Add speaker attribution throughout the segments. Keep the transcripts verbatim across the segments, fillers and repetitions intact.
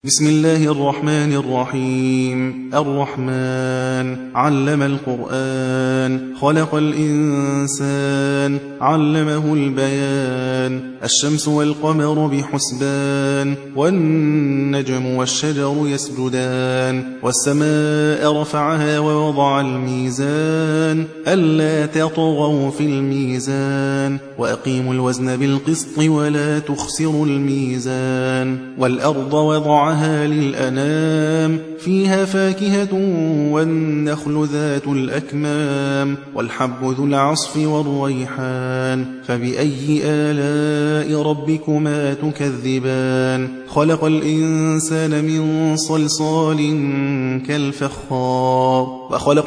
Speaker 1: بسم الله الرحمن الرحيم. الرحمن علم القرآن، خلق الإنسان، علمه البيان. الشمس والقمر بحسبان، والنجم والشجر يسجدان. والسماء رفعها ووضع الميزان، ألا تطغوا في الميزان، وأقيموا الوزن بالقسط ولا تخسروا الميزان. والأرض وضعها للأنام، فيها فاكهة والنخل ذات الأكمام، والحب ذو العصف والريحان. فبأي آلاء ربكما تكذبان؟ خلق الإنسان من صلصال كالفخار، وخلق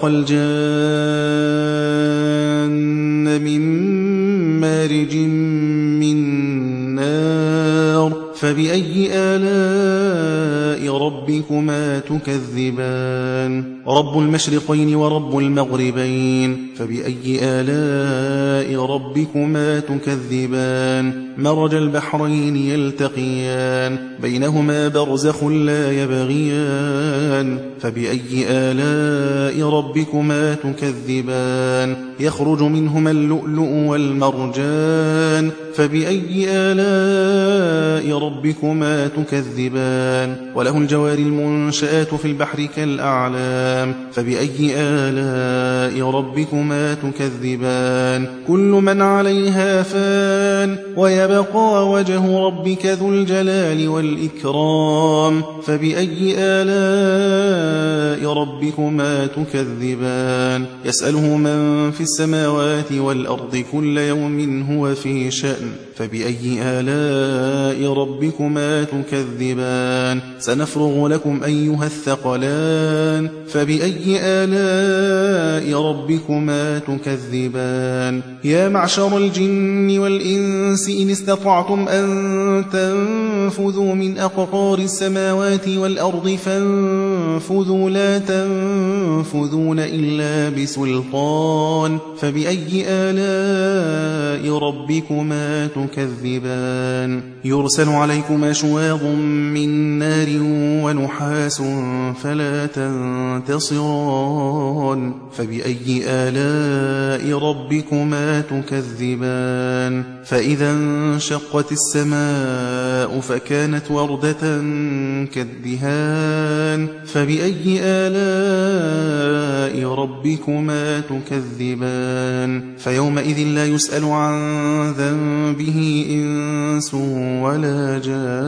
Speaker 1: الجان من مارج من نار. فبأي آلاء ربكما تكذبان؟ رب المشرقين ورب المغربين، فبأي آلاء ربكما تكذبان؟ مرج البحرين يلتقيان، بينهما برزخ لا يبغيان. فبأي آلاء ربكما تكذبان؟ يخرج منهما اللؤلؤ والمرجان. فبأي آلاء ربكما تكذبان؟ وله الجوار المنشآت في البحر كالأعلام. فبأي آلاء ربكما تكذبان؟ كل من عليها فان، ويبقى وجه ربك ذو الجلال والإكرام. فبأي آلاء ربكما تكذبان؟ يسأله من في السماوات والأرض كل يوم هو في شأن. فبأي آلاء ربكما تكذبان؟ سنفرغ لكم أيها الثقلان. فبأي آلاء ربكما تكذبان؟ يا معشر الجن والإنس إن استطعتم أن تنفذوا من أقطار السماوات والأرض فانفذوا، لا تنفذون إلا بسلطان. فبأي آلاء ربكما تكذبان؟ يرسل عليكما شواظ من نار ونحاس فلا تنتصران. فبأي آلاء ربكما تكذبان؟ فإذا انشقت السماء فكانت وردة كالدهان. فبأي آلاء ربكما تكذبان؟ فيومئذ لا يسأل عن ذنبه إنس ولا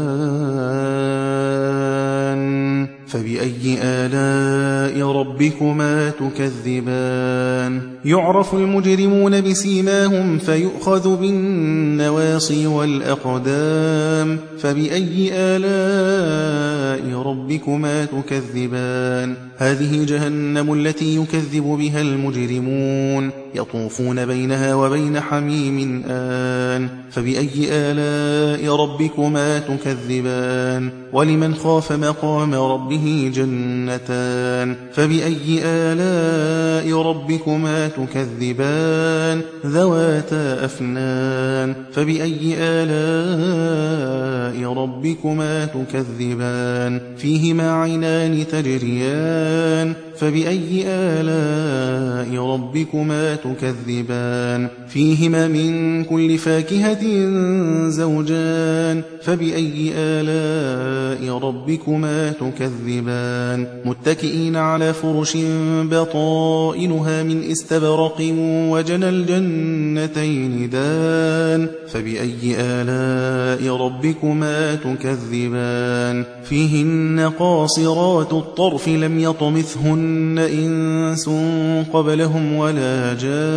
Speaker 1: جان. فبأي آلاء ربكما تكذبان؟ يعرف المجرمون بسيماهم فيؤخذ بالنواصي والأقدام. فبأي آلاء ربكما تكذبان؟ هذه جهنم التي يكذب بها المجرمون، يطوفون بينها وبين حميم آن. فبأي آلاء ربكما تكذبان؟ ولمن خاف مقام ربه جنتان. فبأي آلاء ربكما تكذبان؟ ذواتا أفنان. فبأي آلاء ربكما تكذبان؟ فيهما عينان تجريان. فبأي آلاء ربكما تكذبان؟ فيهما من كل فاكهة زوجان. فبأي آلاء ربكما تكذبان؟ متكئين على فرش بطائنها من استبرق وجنى الجنتين دان. فبأي آلاء ربكما تكذبان؟ فيهن قاصرات الطرف لم يطمثهن إنس قبلهم ولا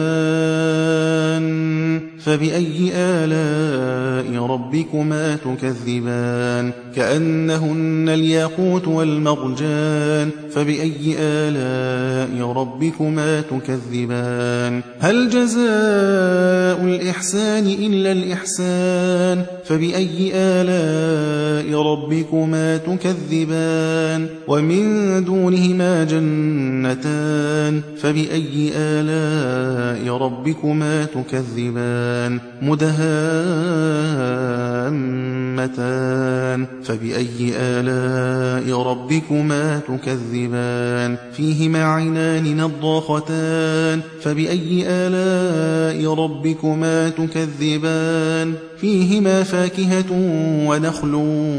Speaker 1: جان. فبأي آلاء ربكما تكذبان؟ كأنهن الياقوت والمرجان. فبأي آلاء ربكما تكذبان؟ هل جزاء الإحسان إلا الإحسان؟ فبأي آلاء ربكما تكذبان؟ ومن دونهما جنتان. فبأي آلاء ربكما تكذبان؟ مدهامتان. جنتان فبأي آلاء ربكما تكذبان فيهما عينان نضاختان فبأي آلاء ربكما تكذبان فيهما فاكهة ونخل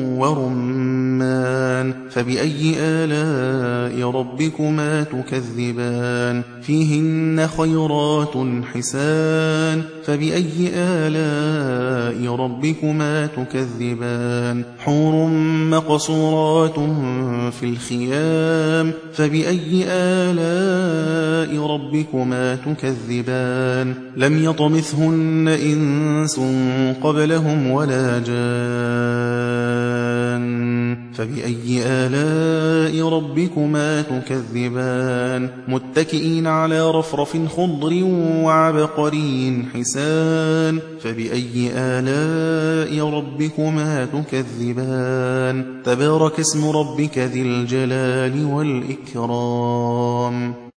Speaker 1: ورمان فبأي آلاء ربكما تكذبان فيهن خيرات حسان فبأي آلاء ربكما تكذبان حور مقصورات في الخيام فبأي آلاء ربكما تكذبان لم يطمثهن إنس قبلهم ولا جان فبأي آلاء ربكما تكذبان متكئين على رفرف خضر وعبقري حسان فبأي آلاء ربكما تكذبان تبارك اسم ربك ذي الجلال والإكرام